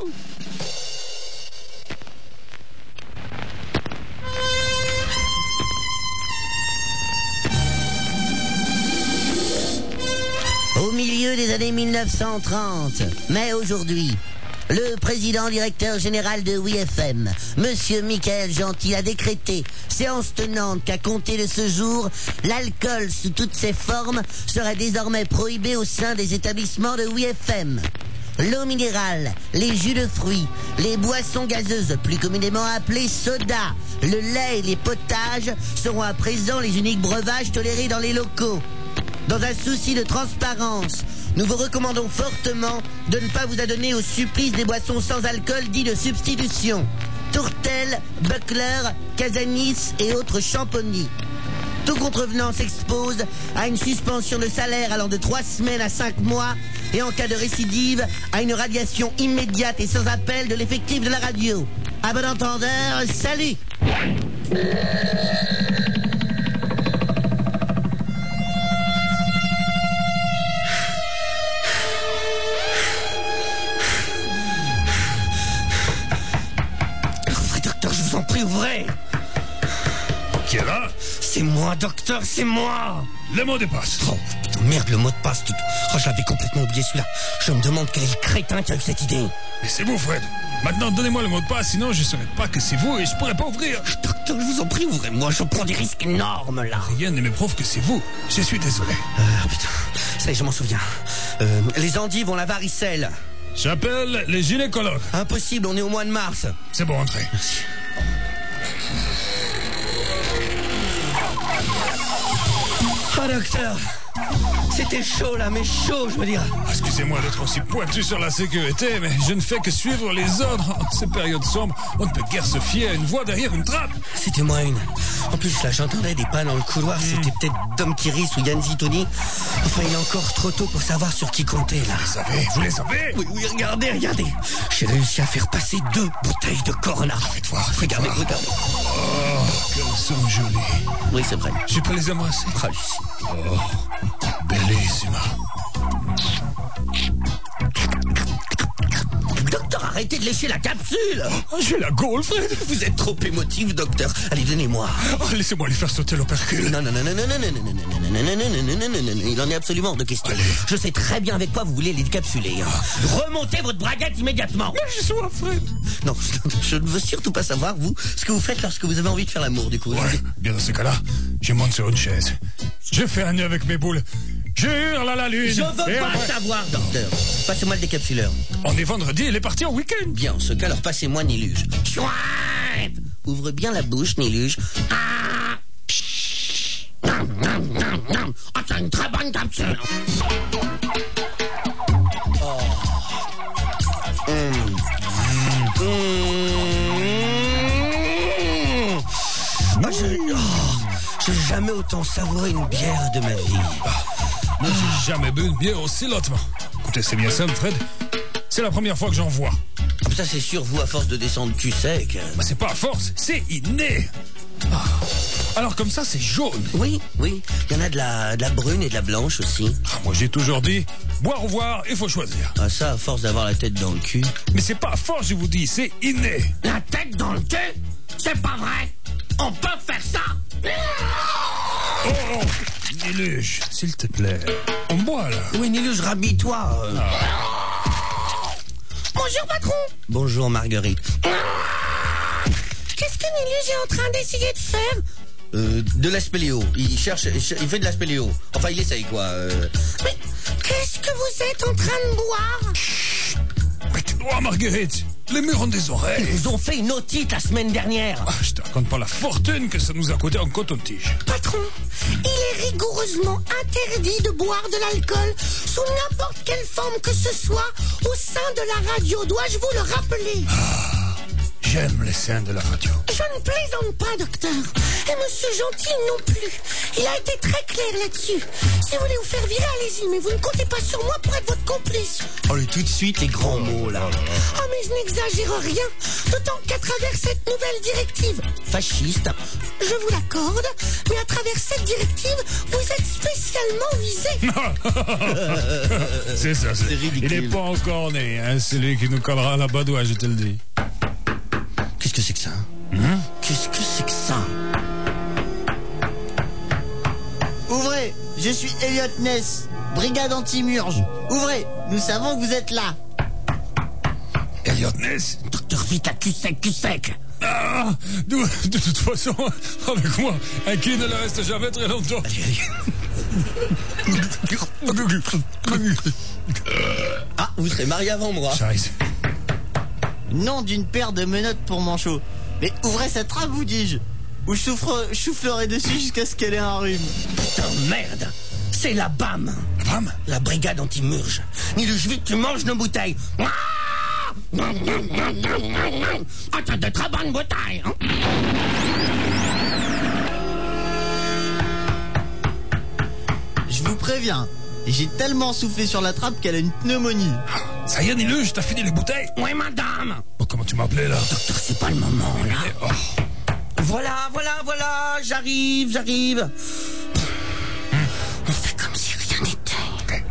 Au milieu des années 1930, mais aujourd'hui, le président directeur général de WeFM, Monsieur Michael Gentil, a décrété, séance tenante, qu'à compter de ce jour, l'alcool sous toutes ses formes serait désormais prohibé au sein des établissements de WeFM. L'eau minérale, les jus de fruits, les boissons gazeuses, plus communément appelées soda, le lait et les potages seront à présent les uniques breuvages tolérés dans les locaux. Dans un souci de transparence, nous vous recommandons fortement de ne pas vous adonner au supplice des boissons sans alcool dit de substitution. Tourtel, Buckler, Casanis et autres champonniers. Tout contrevenant s'expose à une suspension de salaire allant de 3 semaines à 5 mois et en cas de récidive à une radiation immédiate et sans appel de l'effectif de la radio. À bon entendeur, salut! Ouvrez! Qui est là? C'est moi, docteur, c'est moi! Le mot de passe. Oh, putain, merde, le mot de passe. Oh, je l'avais complètement oublié celui-là. Je me demande quel est le crétin qui a eu cette idée. Mais c'est vous, Fred. Maintenant, donnez-moi le mot de passe, sinon je ne saurais pas que c'est vous et je pourrais pas ouvrir. Docteur, je vous en prie, ouvrez-moi. Je prends des risques énormes, là. Rien ne me prouve que c'est vous. Je suis désolé. Putain, ça y est, je m'en souviens. Les endives ont la varicelle. J'appelle les gynécologues. Impossible, on est au mois de mars. C'est bon, entrez. Merci. Oh, docteur, c'était chaud là, mais chaud, je veux dire. Excusez-moi d'être aussi pointu sur la sécurité, mais je ne fais que suivre les ordres. En ces périodes sombres, on ne peut guère se fier à une voix derrière une trappe. C'était moi une. En plus, là, j'entendais des pas dans le couloir. C'était peut-être Dom Kiris ou Yann Zitoni. Enfin, il est encore trop tôt pour savoir sur qui compter, là. Vous les savez? Oui, regardez. J'ai réussi à faire passer 2 bouteilles de Corona. Faites voir. Regardez. Oh, qu'elles sont jolies. Oui, c'est vrai. Je peux les embrasser? Ah, Lucie. Oh, bellissima. Docteur, arrêtez de lécher la capsule. Oh, j'ai la gaule, Fred. Vous êtes trop émotif, docteur. Allez, donnez-moi. Oh, laissez-moi lui faire sauter l'opercule. Non. Il en est absolument de question. Allez. Je sais très bien avec quoi vous voulez les décapsuler. Remontez votre braguette immédiatement. Mais je sois, Fred. Non, je ne veux surtout pas savoir, vous, ce que vous faites lorsque vous avez envie de faire l'amour, du coup. Ouais, bien dans ce cas-là, je monte sur une chaise. Je fais un nœud avec mes boules. Je hurle à la lune. Je veux pas savoir, docteur. Passez-moi le décapsuleur. On est vendredi, il est parti en week-end. Bien, en ce cas, alors passez-moi Niluge. Chouette. Ouvre bien la bouche, Niluge. Ah, c'est une très bonne capsule. J'ai jamais autant savouré une bière de ma vie. Moi, j'ai jamais bu une bière aussi lentement. Écoutez, c'est bien simple, Fred. C'est la première fois que j'en vois. Ah, ça, c'est sûr, vous, à force de descendre cul sec. Bah, c'est pas à force, c'est inné. Ah. Alors, comme ça, c'est jaune. Oui. Il y en a de la brune et de la blanche aussi. Ah, moi, j'ai toujours dit, boire ou voir, il faut choisir. Ah, ça, à force d'avoir la tête dans le cul. Mais c'est pas à force, je vous dis, c'est inné. La tête dans le cul? C'est pas vrai. On peut faire ça? Oh, Niluge, s'il te plaît. On boit, là. Oui, Niluge, rhabille-toi. Bonjour, patron. Bonjour, Marguerite. Qu'est-ce que Niluge est en train d'essayer de faire? De l'aspéléo. Il fait de l'aspéléo. Enfin, il essaye, quoi. Mais qu'est-ce que vous êtes en train de boire? Chut. Mais tu dois, Marguerite. Les murs ont des oreilles. Ils ont fait une otite la semaine dernière. Ah, je te raconte pas la fortune que ça nous a coûté en coton-tige. Patron, il est rigoureusement interdit de boire de l'alcool sous n'importe quelle forme que ce soit au sein de la radio. Dois-je vous le rappeler? J'aime les scènes de la radio. Je ne plaisante pas, docteur. Et Monsieur Gentil non plus. Il a été très clair là-dessus. Si vous voulez vous faire virer, allez-y. Mais vous ne comptez pas sur moi pour être votre complice. Oh, tout de suite, les grands mots, là. Oh, mais je n'exagère rien, d'autant qu'à travers cette nouvelle directive fasciste, je vous l'accorde, mais à travers cette directive, vous êtes spécialement visé. C'est ça, C'est ridicule. Il n'est pas encore né, hein, celui qui nous collera la badoie, je te le dis. Qu'est-ce que c'est que ça? Qu'est-ce que c'est que ça? Ouvrez, je suis Elliot Ness, brigade anti-murge. Ouvrez, nous savons que vous êtes là. Elliot Ness? Docteur, vite à cul sec. Ah, de toute façon, avec moi, un qui ne le reste jamais très longtemps. Ah, vous serez marié avant moi. Scheiße. Nom d'une paire de menottes pour manchot. Mais ouvrez cette trappe, vous dis-je. Ou je soufflerai dessus jusqu'à ce qu'elle ait un rhume. Putain, merde. C'est la BAM. Femme? La brigade anti-murge. Ni le juif, tu manges nos bouteilles. Ah, t'as de très bonnes bouteilles. Hein. Je vous préviens, j'ai tellement soufflé sur la trappe qu'elle a une pneumonie. Ça y est, dis-le, je t'ai fini les bouteilles. Oui, madame. Oh, comment tu m'appelais, là? Docteur, c'est pas le moment, là. Oh. Voilà, j'arrive. On fait comme si rien n'était.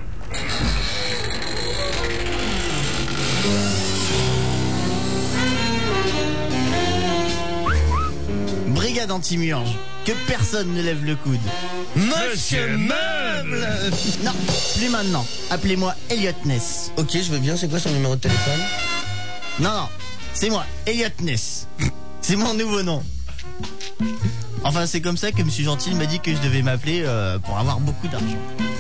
Brigade anti-murge, que personne ne lève le coude. Monsieur Meuble. Non, plus maintenant. Appelez-moi Elliot Ness. Ok, je veux bien, c'est quoi son numéro de téléphone? Non, c'est moi, Elliot Ness. C'est mon nouveau nom. Enfin, c'est comme ça que M. Gentil m'a dit que je devais m'appeler pour avoir beaucoup d'argent.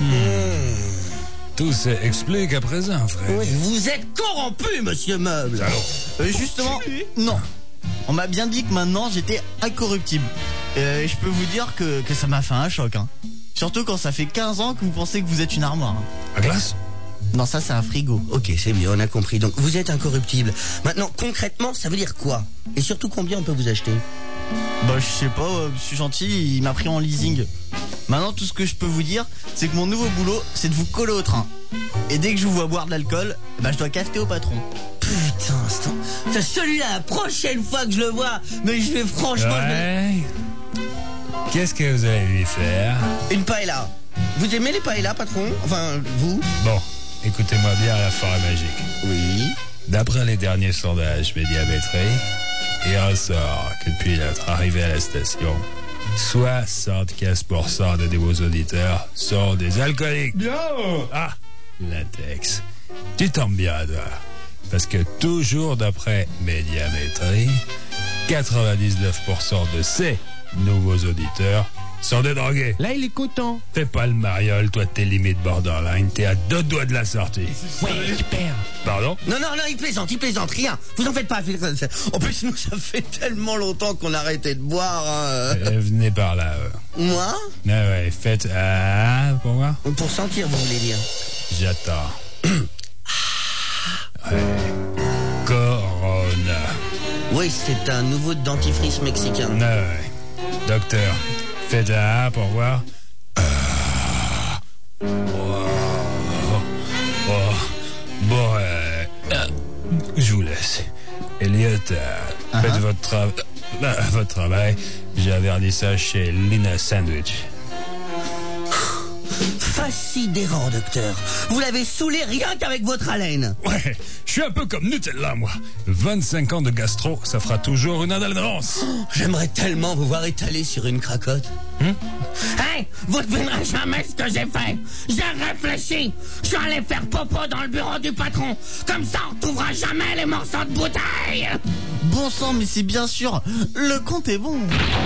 Tout s'explique à présent, frère. Oui, vous êtes corrompu, monsieur Meuble. Allô? Justement, non. On m'a bien dit que maintenant j'étais incorruptible. Je peux vous dire que ça m'a fait un choc. Hein. Surtout quand ça fait 15 ans que vous pensez que vous êtes une armoire. Hein. À glace? Non, ça c'est un frigo. Ok, c'est bien, on a compris. Donc, vous êtes incorruptible. Maintenant, concrètement, ça veut dire quoi? Et surtout, combien on peut vous acheter? Bah, je sais pas, M. Gentil, il m'a pris en leasing. Maintenant, tout ce que je peux vous dire, c'est que mon nouveau boulot, c'est de vous coller au train. Et dès que je vous vois boire de l'alcool, bah, je dois cafeter au patron. Putain, celui-là, la prochaine fois que je le vois, mais je vais franchement... Ouais. Qu'est-ce que vous allez lui faire? Une paella. Vous aimez les paellas, patron? Enfin, vous? Bon, écoutez-moi bien la forêt magique. Oui. D'après les derniers sondages médiamétrés, il ressort que depuis notre arrivée à la station, 75% de nouveaux auditeurs sont des alcooliques. Bien! Ah, latex. Tu tombes bien, toi. Parce que toujours d'après Médiamétrie, 99% de ces nouveaux auditeurs sont des drogués. Là, il est content. Fais pas le mariole, toi t'es limite borderline, t'es à 2 doigts de la sortie. Ouais, super. Pardon? Non, il plaisante, rien. Vous en faites pas. En plus, nous, ça fait tellement longtemps qu'on a arrêté de boire. Venez par là. Moi? Ah ouais, faites... Ah, pour voir? Pour sentir, vous voulez dire? J'attends. Ouais. Corona. Oui, c'est un nouveau dentifrice mexicain. Ah ouais. Docteur, faites un A pour voir. Bon, je vous laisse. Elliot, faites votre travail. J'ai un vernissage chez Lina Sandwich. Fascinant, docteur. Vous l'avez saoulé rien qu'avec votre haleine. Ouais, je suis un peu comme Nutella, moi. 25 ans de gastro, ça fera toujours une indulgence. J'aimerais tellement vous voir étaler sur une cracotte. Hey, vous devinerez jamais ce que j'ai fait. J'ai réfléchi. Je suis allé faire popo dans le bureau du patron. Comme ça, on retrouvera jamais les morceaux de bouteille. Bon sang, mais c'est bien sûr, le compte est bon.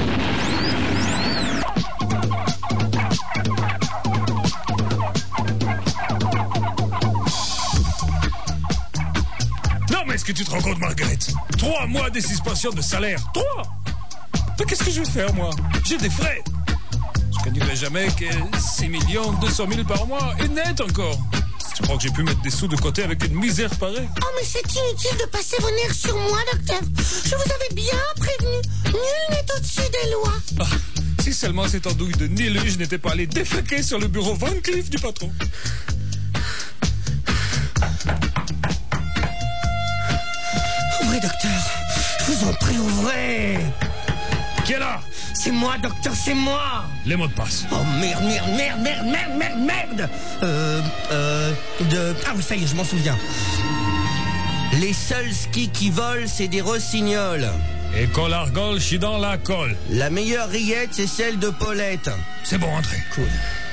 Est-ce que tu te rends compte, Marguerite? 3 mois de suspension de salaire. 3! Mais qu'est-ce que je vais faire, moi? J'ai des frais. Je gagnerai jamais que 6 200 000 par mois, et net encore. Tu crois que j'ai pu mettre des sous de côté avec une misère pareille? Oh, mais c'est inutile de passer vos nerfs sur moi, docteur. Je vous avais bien prévenu. Nul n'est au-dessus des lois. Ah, si seulement cette andouille de Nilu, je n'étais pas allé déféquer sur le bureau Van Cleef du patron. Ouvrez, docteur. Je vous en prie, ouvrez. Qui est là? C'est moi, docteur, c'est moi. Les mots de passe. Oh merde. Ah oui, ça y est, je m'en souviens. Les seuls skis qui volent, c'est des rossignols. Et Colargol, je suis dans la colle. La meilleure rillette, c'est celle de Paulette. C'est bon, entrez. Cool.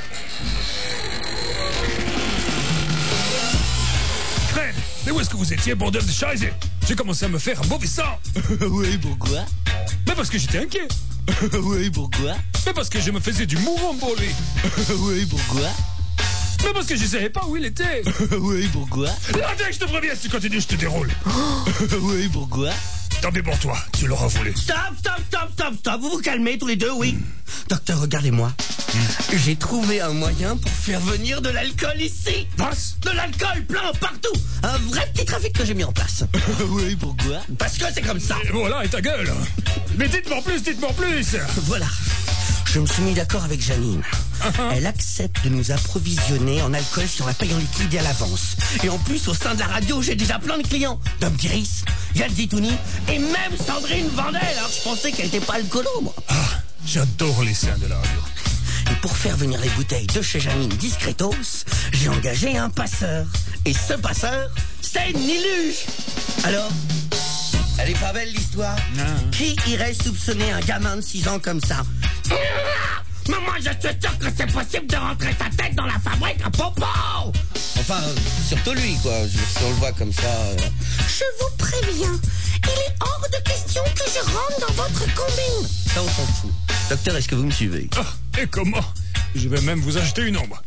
Fred, mais où est-ce que vous étiez, bordel de Scheiße? J'ai commencé à me faire un mauvais sang. Oui, pourquoi? Mais parce que j'étais inquiet. Oui, pourquoi? Mais parce que je me faisais du mourombolé. Oui, pourquoi? Mais parce que je savais pas où il était. Oui, pourquoi? Là, dès que je te préviens, si tu continues, je te déroule. Oui, pourquoi? Tant pis pour toi, tu l'auras volé. Stop. Vous vous calmez tous les deux, oui. Docteur, regardez-moi. J'ai trouvé un moyen pour faire venir de l'alcool ici. Passe. De l'alcool plein partout. Un vrai petit trafic que j'ai mis en place. Oui, pourquoi? Parce que c'est comme ça. Et voilà, et ta gueule. Mais dites-moi plus. Voilà. Je me suis mis d'accord avec Janine. Elle accepte de nous approvisionner en alcool sur la paye en liquide et à l'avance. Et en plus, au sein de la radio, j'ai déjà plein de clients. Dom Diris, Yann Zitouni et même Sandrine Vandel. Alors je pensais qu'elle n'était pas alcoolo, moi. Ah, j'adore les seins de la radio. Et pour faire venir les bouteilles de chez Janine discretos, j'ai engagé un passeur. Et ce passeur, c'est Niluge. Alors, elle est pas belle l'histoire? Qui irait soupçonner un gamin de 6 ans comme ça? Mais moi je suis sûr que c'est possible de rentrer sa tête dans la fabrique à popo. Enfin, surtout lui quoi, si on le voit comme ça... Je vous préviens, il est hors de question que je rentre dans votre combine. Ça on s'en fout. Docteur, est-ce que vous me suivez? Ah, et comment? Je vais même vous acheter une ombre.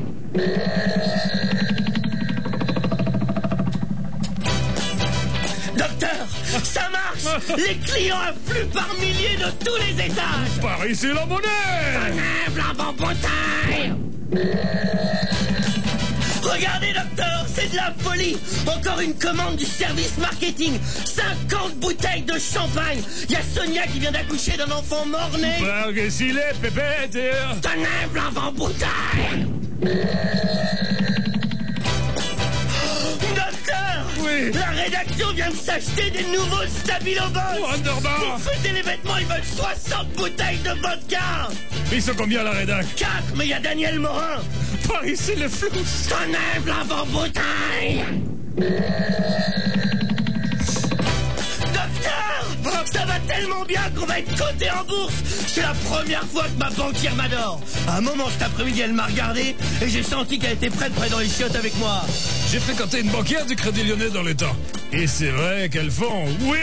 Docteur, ça marche. Les clients affluent par milliers de tous les étages. Par ici la monnaie. Blanc bouteille. Regardez, docteur, c'est de la folie. Encore une commande du service marketing. 50 bouteilles de champagne. Il y a Sonia qui vient d'accoucher d'un enfant mort-né. Par ici les pépettes. Tenez, blanc bouteille. Docteur, Oui. la rédaction vient de s'acheter des nouveaux Stabiloboss. Wonderbar. Pour fêter les vêtements, ils veulent 60 bouteilles de vodka. Ils sont combien la rédac? 4, mais il y a Daniel Morin. Par ici les flous. Tenez, blanc bouteille. Docteur, ça va tellement bien qu'on va être coté en bourse. C'est la première fois que ma banquière m'adore. À un moment cet après-midi, elle m'a regardé et j'ai senti qu'elle était prête dans les chiottes avec moi. J'ai fréquenté une banquière du Crédit Lyonnais dans le temps. Et c'est vrai qu'elles font... Oui.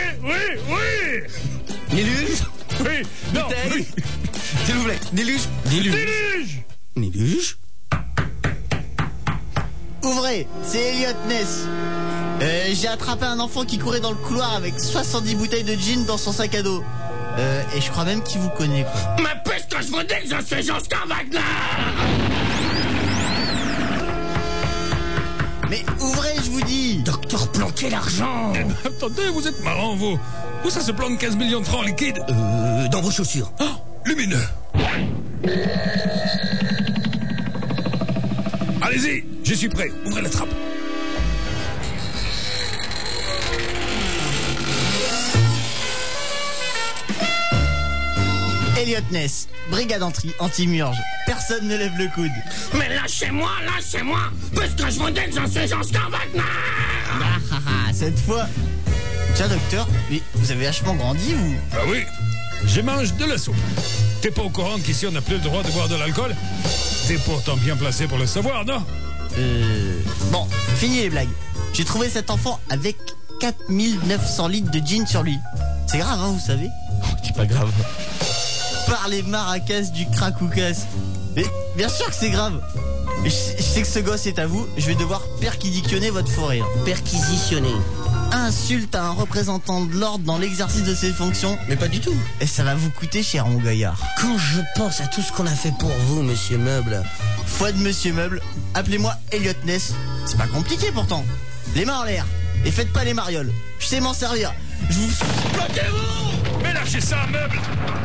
Niluge. Oui, non, Bouteille. oui. S'il vous plaît, Niluge. Niluge. Ouvrez, c'est Elliot Ness. J'ai attrapé un enfant qui courait dans le couloir avec 70 bouteilles de gin dans son sac à dos. Et je crois même qu'il vous connaît, quoi. Mais puisque je vous dis que je suis Jean-Scar Wagner. Mais ouvrez, je vous dis. Docteur, planquez l'argent. Attendez, vous êtes marrant, vous. Où ça se plante 15 millions de francs liquides? Dans vos chaussures. Oh, lumineux. Allez-y, je suis prêt. Ouvrez la trappe. Elliot Ness, brigade anti-murge. Personne ne lève le coude. Mais lâchez-moi, puisque je vous dis que je suis Jean-Scar Wagner. Cette fois... Tiens, docteur, mais vous avez vachement grandi, vous? Ah oui, je mange de la soupe. T'es pas au courant qu'ici on n'a plus le droit de boire de l'alcool? T'es pourtant bien placé pour le savoir, non? Bon, fini les blagues. J'ai trouvé cet enfant avec 4900 litres de gin sur lui. C'est grave, hein, vous savez? C'est pas grave. Par les maracas du cracoucas. Mais bien sûr que c'est grave. Je sais que ce gosse est à vous. Je vais devoir perquisitionner votre forêt. Perquisitionner. Insulte à un représentant de l'ordre dans l'exercice de ses fonctions. Mais pas du tout. Et ça va vous coûter cher, mon gaillard. Quand je pense à tout ce qu'on a fait pour vous, monsieur Meuble. Foi de monsieur Meuble, appelez-moi Elliot Ness. C'est pas compliqué pourtant. Les mains en l'air. Et faites pas les marioles. Je sais m'en servir. Je vous... Bloquez-vous! Mais lâchez ça, meuble!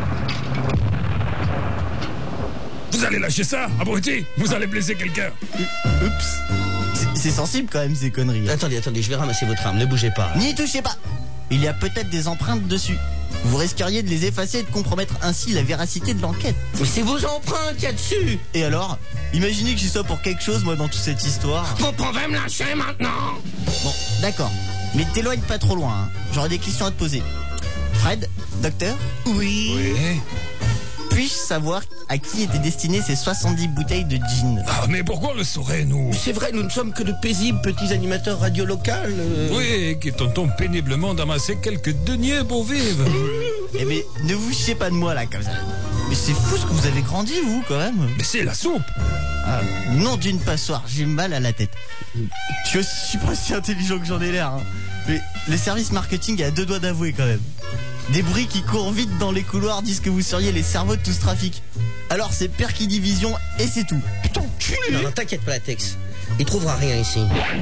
Vous allez lâcher ça, abruti? Vous allez blesser quelqu'un. Oups. C'est sensible quand même ces conneries. Attendez, je vais ramasser votre arme, ne bougez pas. N'y touchez pas. il y a peut-être des empreintes dessus. Vous risqueriez de les effacer et de compromettre ainsi la véracité de l'enquête. Mais c'est vos empreintes qu'il y a dessus. Et alors, imaginez que j'y sois pour quelque chose, moi, dans toute cette histoire. Vous pouvez me lâcher maintenant. Bon, d'accord. Mais t'éloigne pas trop loin, hein. J'aurais des questions à te poser. Fred, docteur, Oui. puis-je savoir à qui étaient destinées ces 70 bouteilles de gin? Ah, mais pourquoi le saurait-nous? C'est vrai, nous ne sommes que de paisibles petits animateurs radio locaux. Oui, qui tentons péniblement d'amasser quelques deniers pour vivre. Eh mais, ne vous chiez pas de moi, là, comme ça. Mais c'est fou ce que vous avez grandi, vous, quand même. Mais c'est la soupe. Ah, nom d'une passoire, j'ai mal à la tête. Je suis pas si intelligent que j'en ai l'air, hein. Mais le service marketing est à deux doigts d'avouer, quand même. Des bruits qui courent vite dans les couloirs disent que vous seriez les cerveaux de tout ce trafic. Alors c'est Perky Division et c'est tout. Putain, culé. Non, t'inquiète pas, Latex. Il trouvera rien ici.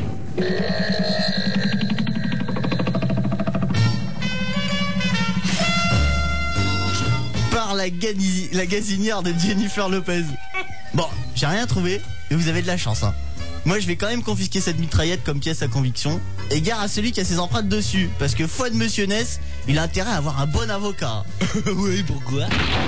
Par la gazinière de Jennifer Lopez. Bon, j'ai rien trouvé, mais vous avez de la chance, hein. Moi, je vais quand même confisquer cette mitraillette comme pièce à conviction. Et gare à celui qui a ses empreintes dessus. Parce que foi de Monsieur Ness, il a intérêt à avoir un bon avocat. Oui, pourquoi?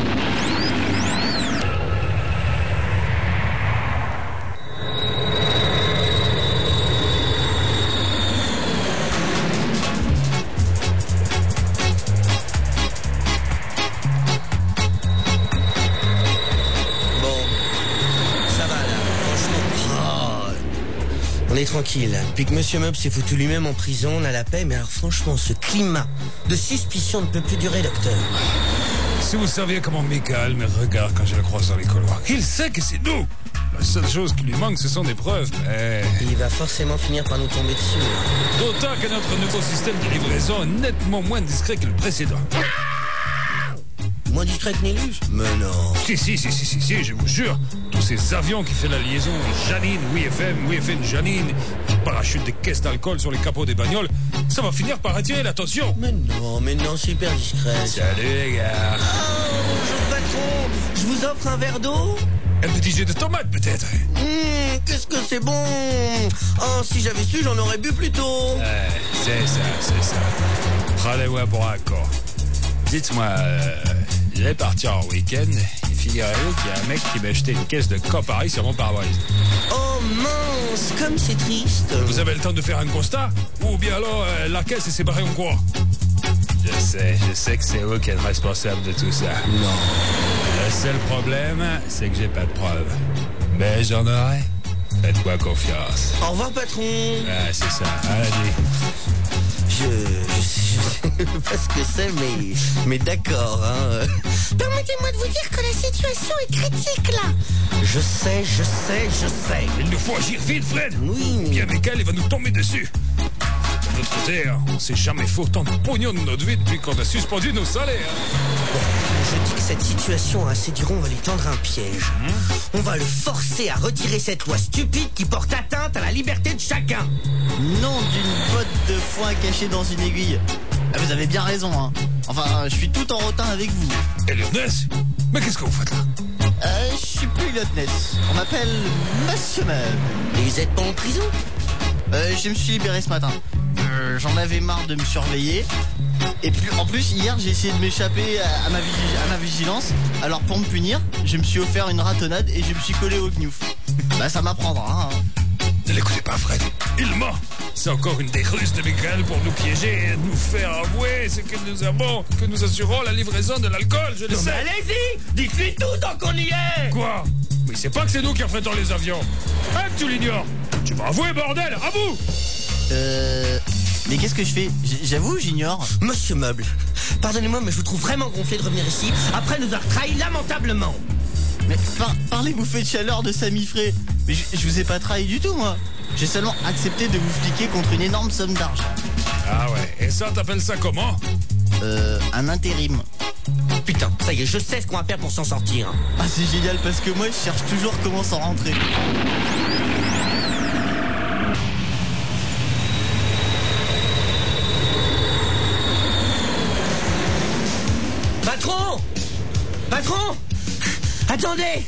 On est tranquille. Depuis que Monsieur Meuble s'est foutu lui-même en prison, on a la paix. Mais alors franchement, ce climat de suspicion ne peut plus durer, docteur. Si vous saviez comment Michael me regarde quand je le croise dans les couloirs. Il sait que c'est nous. La seule chose qui lui manque, ce sont des preuves. Mais Il va forcément finir par nous tomber dessus. d'autant que notre nouveau système de livraison est nettement moins discret que le précédent. Moins discret que Nélus? Mais non. Si, je vous jure. Tous ces avions qui font la liaison Janine, WFM, Janine, qui parachutent des caisses d'alcool sur les capots des bagnoles, ça va finir par attirer l'attention. Mais non, c'est hyper discret. Salut les gars. Bonjour patron, je vous offre un verre d'eau? Un petit jet de tomate peut-être. Qu'est-ce que c'est bon. Oh, si j'avais su, j'en aurais bu plus tôt. C'est ça. Prenez-moi pour un con. Dites-moi, je vais partir en week-end et figurez-vous qu'il y a un mec qui m'a acheté une caisse de Campari sur mon pare-brise. Oh mince, comme c'est triste. Vous avez le temps de faire un constat? Ou bien alors la caisse s'est barrée en quoi? Je sais que c'est vous qui êtes responsable de tout ça. Non. Le seul problème, c'est que j'ai pas de preuves. Mais j'en aurai. Faites-moi confiance. Au revoir patron. Ah, c'est ça. Allez. Je sais pas ce que c'est, mais d'accord, hein. Permettez-moi de vous dire que la situation est critique, là. Je sais. Il nous faut agir vite, Fred. Oui. Bien Michael, il va nous tomber dessus. De notre côté, on s'est jamais fait autant de pognon de notre vie depuis qu'on a suspendu nos salaires. Je dis que cette situation à Cédiron va lui tendre un piège. On va le forcer à retirer cette loi stupide qui porte atteinte à la liberté de chacun. Nom d'une botte de foin cachée dans une aiguille. Ah, vous avez bien raison, hein. Enfin, je suis tout en rotin avec vous. Et Ness? Mais qu'est-ce que vous faites là? Je suis plus Ness. On m'appelle Monsieur Meuble. Et vous êtes pas en prison? Je me suis libéré ce matin. J'en avais marre de me surveiller. Et puis, en plus, hier, j'ai essayé de m'échapper à ma vigilance. Alors, pour me punir, je me suis offert une ratonnade et je me suis collé au gnouf. Bah, ça m'apprendra, hein. Ne l'écoutez pas, Fred. Il ment. C'est encore une des ruses de Michael pour nous piéger et nous faire avouer ce que nous assurons la livraison de l'alcool, je le sais. Allez-y, dites-lui tout tant qu'on y est. Quoi? Mais c'est pas que c'est nous qui affrétons les avions. Hein, que tu l'ignores? Tu vas avouer, bordel, à vous. Mais qu'est-ce que je fais? J'avoue, j'ignore. Monsieur Meuble, pardonnez-moi, mais je vous trouve vraiment gonflé de revenir ici après nous avoir trahi lamentablement. Mais par les bouffées de chaleur de Samy Frey. Mais je vous ai pas trahi du tout, moi. J'ai seulement accepté de vous fliquer contre une énorme somme d'argent. Ah ouais, et ça, t'appelles ça comment? Un intérim. Putain, ça y est, je sais ce qu'on va faire pour s'en sortir. Ah, c'est génial parce que moi, je cherche toujours comment s'en rentrer. Patron! Patron! Attendez!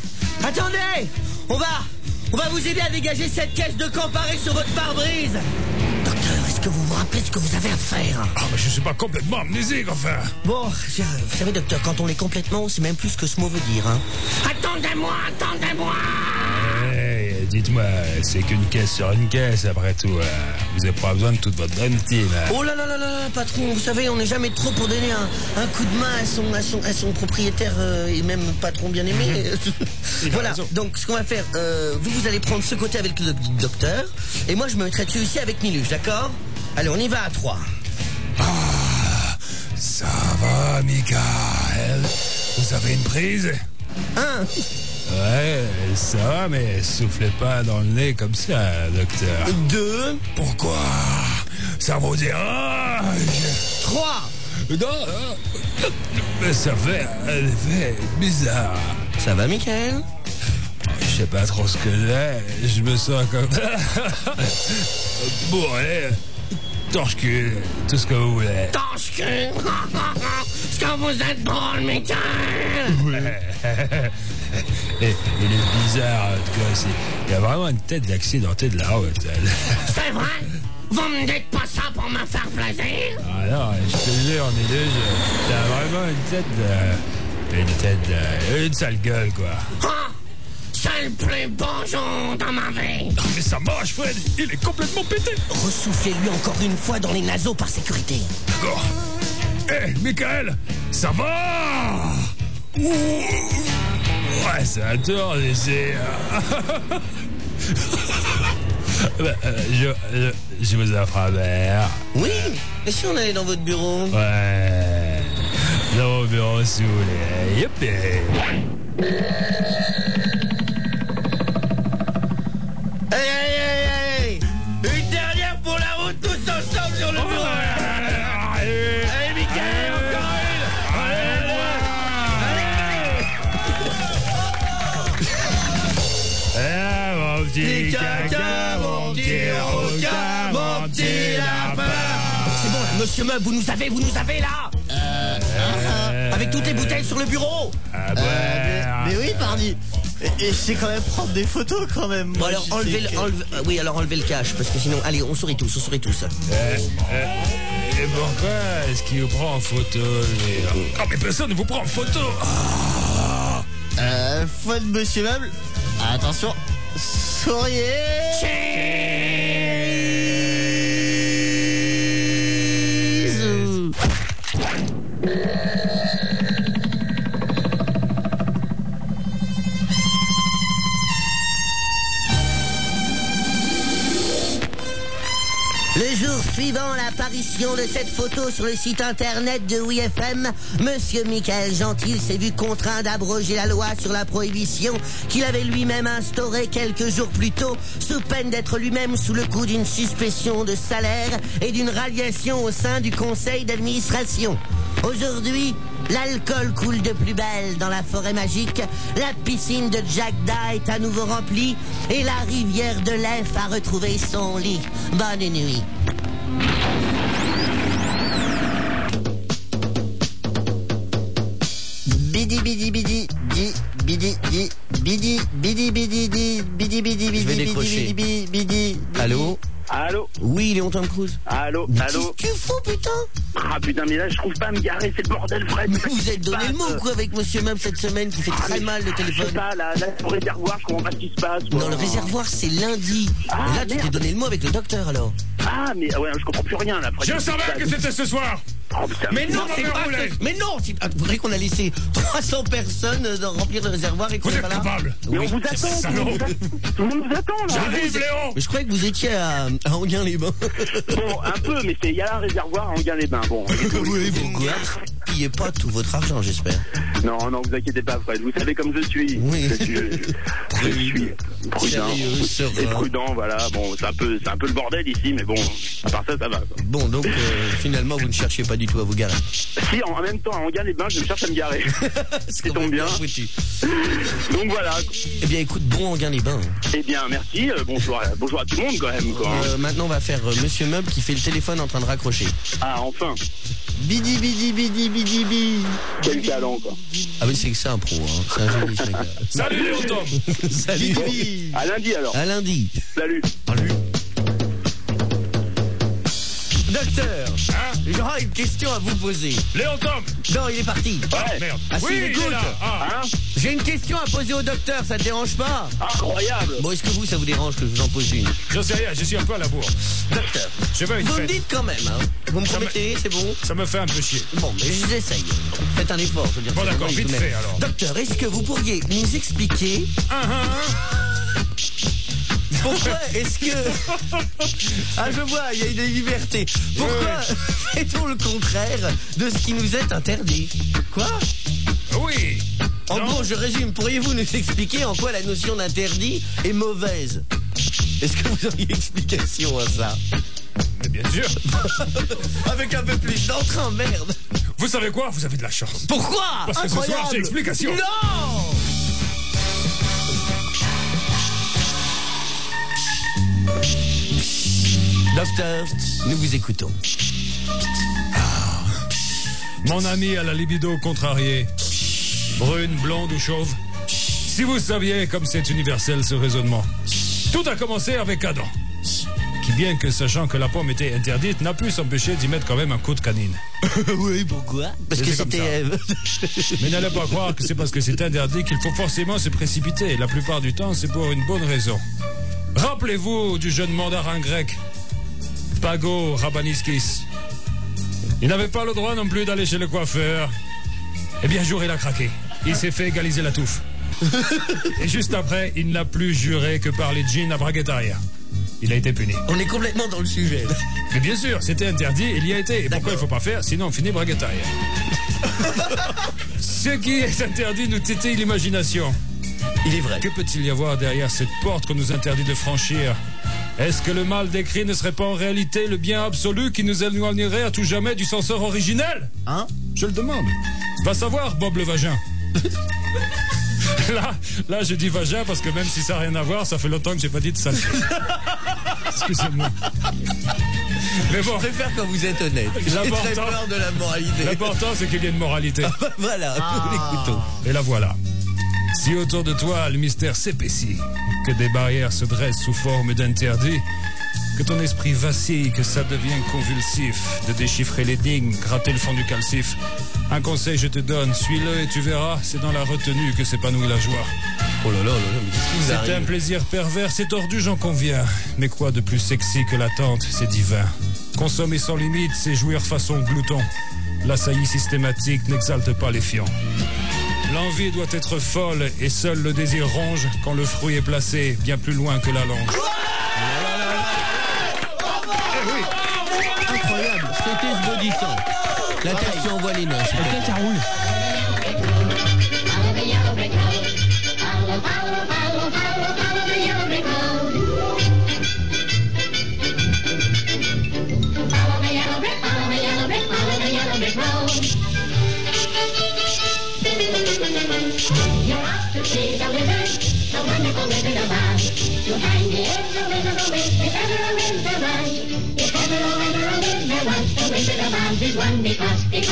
On va vous aider à dégager cette caisse de Campari sur votre pare-brise. Docteur, est-ce Est-ce que vous vous rappelez ce que vous avez à faire? Ah, mais je suis pas complètement amnésique, enfin. Bon, vous savez, docteur, quand on est complètement, c'est même plus ce que ce mot veut dire, hein. Attendez-moi. Hey, dites-moi, c'est qu'une caisse sur une caisse, après tout. Vous avez pas besoin de toute votre dream team. Oh là, patron, vous savez, on n'est jamais trop pour donner un coup de main à son propriétaire et même patron bien aimé. Voilà, donc ce qu'on va faire, vous allez prendre ce côté avec le docteur, et moi je me mettrai dessus ici avec Miluche, d'accord? Allez, on y va à 3. Ah, ça va, Michael. Vous avez une prise? 1. Ouais, ça va, mais soufflez pas dans le nez comme ça, docteur. 2. Pourquoi? Ça vous dérange? 3. Non, mais ça fait un effet bizarre. Ça va, Michael? Je sais pas trop ce que j'ai, je me sens comme... bourré, torche-cul, tout ce que vous voulez. Torche-cul. Est-ce que vous êtes drôle, Michael? Et il est bizarre, en tout cas, il y a vraiment une tête d'accidenté de la route. C'est vrai? Vous me dites pas ça pour me faire plaisir? Ah non, je te jure, Miluche, t'as vraiment une sale gueule, quoi. Ah! C'est le plus beau jour de ma vie. Non, mais ça marche, Fred, il est complètement pété. Ressoufflez-lui encore une fois dans les naseaux par sécurité. D'accord. Hé, Michael, ça va? Ouh. Ouais, ça tourne ici. Je vous offre un verre. Oui, et si on allait dans votre bureau? Ouais. Dans mon bureau, si vous voulez. Youpi. Hey! Une dernière pour la route, tous ensemble sur le bureau! Allez, Michael, encore une! Allez, mon petit caca, mon petit requin, mon petit lapin. C'est bon, monsieur Meub, vous nous avez là! Avec toutes les bouteilles sur le bureau! Ah ouais. Mais oui, pardi. Et je sais quand même prendre des photos quand même. Bon, alors enlevez le cache, parce que sinon, allez, on sourit tous. Et pourquoi est-ce qu'il vous prend en photo, lui? Ah, mais personne ne vous prend en photo. Faute Monsieur Meuble. Attention. Souriez. Le jour suivant l'apparition de cette photo sur le site internet de WeFM, Monsieur Michael Gentil s'est vu contraint d'abroger la loi sur la prohibition qu'il avait lui-même instaurée quelques jours plus tôt, sous peine d'être lui-même sous le coup d'une suspension de salaire et d'une radiation au sein du conseil d'administration. Aujourd'hui, l'alcool coule de plus belle dans la forêt magique, la piscine de Jagda est à nouveau remplie et la rivière de l'Ef a retrouvé son lit. Bonne nuit. Bidi bidi bidi di bidi di bidi bidi bidi di bidi bidi Je vais bidi décrocher. bidi bidi. Allô? Allô? Oui, Léon Tom Cruise. Allô? Qu'est-ce que tu fous, putain? Ah putain, mais là je trouve pas à me garer, c'est le bordel, Fred. Mais vous êtes donné le mot, quoi, avec Monsieur Meuble cette semaine qui fait très mal le Je sais téléphone. pas, là, le réservoir, je comprends pas ce qui se passe. quoi. Non, le réservoir, c'est lundi. Ah, Et là, tu t'es merde. donné le mot avec le docteur, alors. Ah, mais ouais, je comprends plus rien là, Fred. Je savais que c'était ce soir. Oh, putain, Mais non, c'est pas roulé. Mais non, c'est vous voyez qu'on a laissé 300 personnes remplir le réservoir et qu'on Vous est êtes pas là. capable. Mais Oui. on vous attend, salaud. tout le monde vous attend là. J'arrive, Léon. Mais je croyais que vous étiez à Enghien-les-Bains. Bon, un peu, mais il y a un réservoir à Enghien-les-Bains. Bon, Oui, pourquoi? Pillez pas tout votre argent, j'espère. non, vous inquiétez pas, Fred. Vous savez comme je suis. Oui. Je suis prudent. Sérieux, serein. Et prudent, voilà. Bon, c'est un peu le bordel ici, mais bon, à part ça, ça va. Quoi. Bon, donc, finalement, vous ne cherchiez pas du tout à vous garer. Si, en même temps, à Enghien-les-Bains, je me cherche à me garer. C'est tombe bien. Donc voilà. Eh bien, écoute, bon Enghien-les-Bains. Eh bien, merci. Bonjour à tout le monde quand même. Quoi. Maintenant, on va faire Monsieur Meuble qui fait le téléphone en train de raccrocher. Ah, enfin. Bidi bidi bidi bidi bidi. Quel talent, quoi. Ah oui, c'est que c'est un pro, hein. C'est un génie, ce mec-là. Salut, Léon Tom. Salut. À lundi alors. À lundi. Salut. Docteur, Hein? j'aurais une question à vous poser. Léon Tom. Non, il est parti. Ah, merde. Ah, si, Oui, il il écoute. est là. Ah. Hein? J'ai une question à poser au docteur, ça te dérange pas? Incroyable. Bon, est-ce que vous, ça vous dérange que je vous en pose une? Je sais rien, je suis un peu à la bourre. Docteur, Je veux une vous me fête. dites quand même, hein? Vous me promettez, c'est bon? Ça me fait un peu chier. Bon, mais j'essaye. Faites un effort, je veux dire. Bon, c'est d'accord, bon, vite tout de fait, même. alors. Docteur, est-ce que vous pourriez nous expliquer pourquoi est-ce que... Ah, je vois, il y a une liberté. Pourquoi fait-on le contraire de ce qui nous est interdit? Quoi? Oui. En Non. gros, je résume, pourriez-vous nous expliquer en quoi la notion d'interdit est mauvaise? Est-ce que vous auriez explication à ça? Mais bien sûr. Avec un peu plus d'entrain, merde. Vous savez quoi? Vous avez de la chance. Pourquoi? Parce que ce soir, Incroyable. j'ai explication. Non. Docteur, nous vous écoutons. Mon ami à la libido contrariée. Brune, blonde ou chauve. Si vous saviez comme c'est universel ce raisonnement. Tout a commencé avec Adam. Qui, bien que sachant que la pomme était interdite, n'a pu s'empêcher d'y mettre quand même un coup de canine. Oui, pourquoi? Parce que C'est comme c'était ça. Ève. Mais n'allez pas croire que c'est parce que c'est interdit qu'il faut forcément se précipiter. La plupart du temps, c'est pour une bonne raison. Rappelez-vous du jeune mandarin grec, Pago Rabaniskis. Il n'avait pas le droit non plus d'aller chez le coiffeur. Eh bien, un jour, il a craqué. Il s'est fait égaliser la touffe. Et juste après, il n'a plus juré que par les jeans à braguette arrière. Il a été puni. On est complètement dans le sujet. Là. Mais bien sûr, c'était interdit, il y a été. Et pourquoi il ne faut pas faire, sinon on finit braguette arrière. Ce qui est interdit nous tétille l'imagination. Il est vrai. Que peut-il y avoir derrière cette porte qu'on nous interdit de franchir? Est-ce que le mal décrit ne serait pas en réalité le bien absolu qui nous éloignerait à tout jamais du censeur originel? Hein? Je le demande. Va savoir, Bob le vagin. Là, je dis vagin parce que même si ça n'a rien à voir, ça fait longtemps que j'ai pas dit de saleté. Excusez-moi. Mais bon, Je préfère quand vous êtes honnête. J'ai très L'important- peur de la moralité. l'important c'est qu'il y ait une moralité. Voilà, nous l'écoutons. Et la voilà. Si autour de toi le mystère s'épaissit, que des barrières se dressent sous forme d'interdits, que ton esprit vacille, que ça devient convulsif, de déchiffrer l'énigme, gratter le fond du calcif, un conseil je te donne, suis-le et tu verras, c'est dans la retenue que s'épanouit la joie. Oh là là, mais qu'est-ce qui vous C'est un arrive? plaisir pervers, c'est tordu, j'en conviens. Mais quoi de plus sexy que l'attente, c'est divin. Consommer sans limite, c'est jouir façon glouton. La saillie systématique n'exalte pas les fions. L'envie doit être folle et seul le désir ronge quand le fruit est placé bien plus loin que la langue. Incroyable, c'était esbaudissant. La tête qui envoie les noms. Ok, ça roule. Follow the yellow brick road. Follow, follow, follow, follow, follow the yellow brick road. Follow the yellow brick, follow the yellow brick, follow the yellow brick road. You're off to see the wizard, the wonderful Wizard of Oz. To find the is a wizard, a wiz, if ever a wiz there was. If ever a wiz there was, the Wizard of Oz is one because of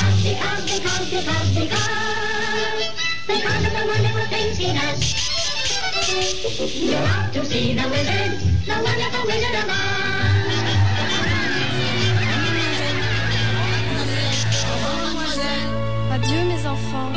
the wonderful things he does. You're off to see the wizard, the wonderful Wizard of Oz. Adieu mes enfants.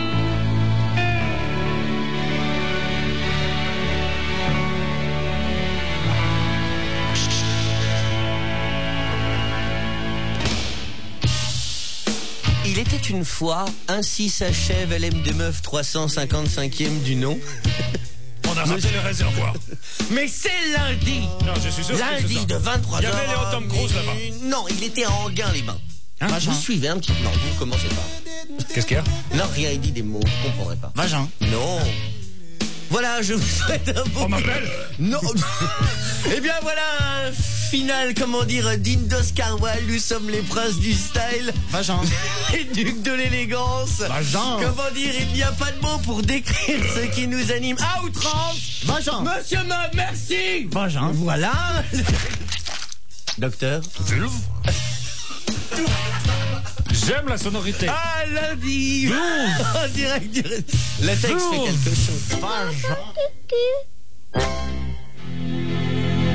Il était une fois, ainsi s'achève LM de Meuf 355e du nom. On a raté le réservoir. Mais c'est lundi. Non, je suis sûr que c'est Lundi ça. de 23h. Il y avait Léo Tom Cruise là-bas. Non, il était à Enghien-les-Bains. Hein? Vous suivez un petit peu. Non, vous commencez pas. Qu'est-ce qu'il y a? Non, rien, il dit des mots, je comprendrai pas. Vagin. Non. Voilà, je vous souhaite un bon... On m'appelle? Non. Eh bien voilà un final, comment dire, digne d'Oscar Wilde. Nous sommes les princes du style. Vagin. Les ducs de l'élégance. Vagin. Comment dire, il n'y a pas de mots pour décrire ce qui nous anime à outrance. Vagin. Monsieur Meuf, merci. Vagin. Voilà. Docteur. Vulve? J'aime la sonorité. Ah, lundi. En direct du... La texte fait quelque chose. Vagin.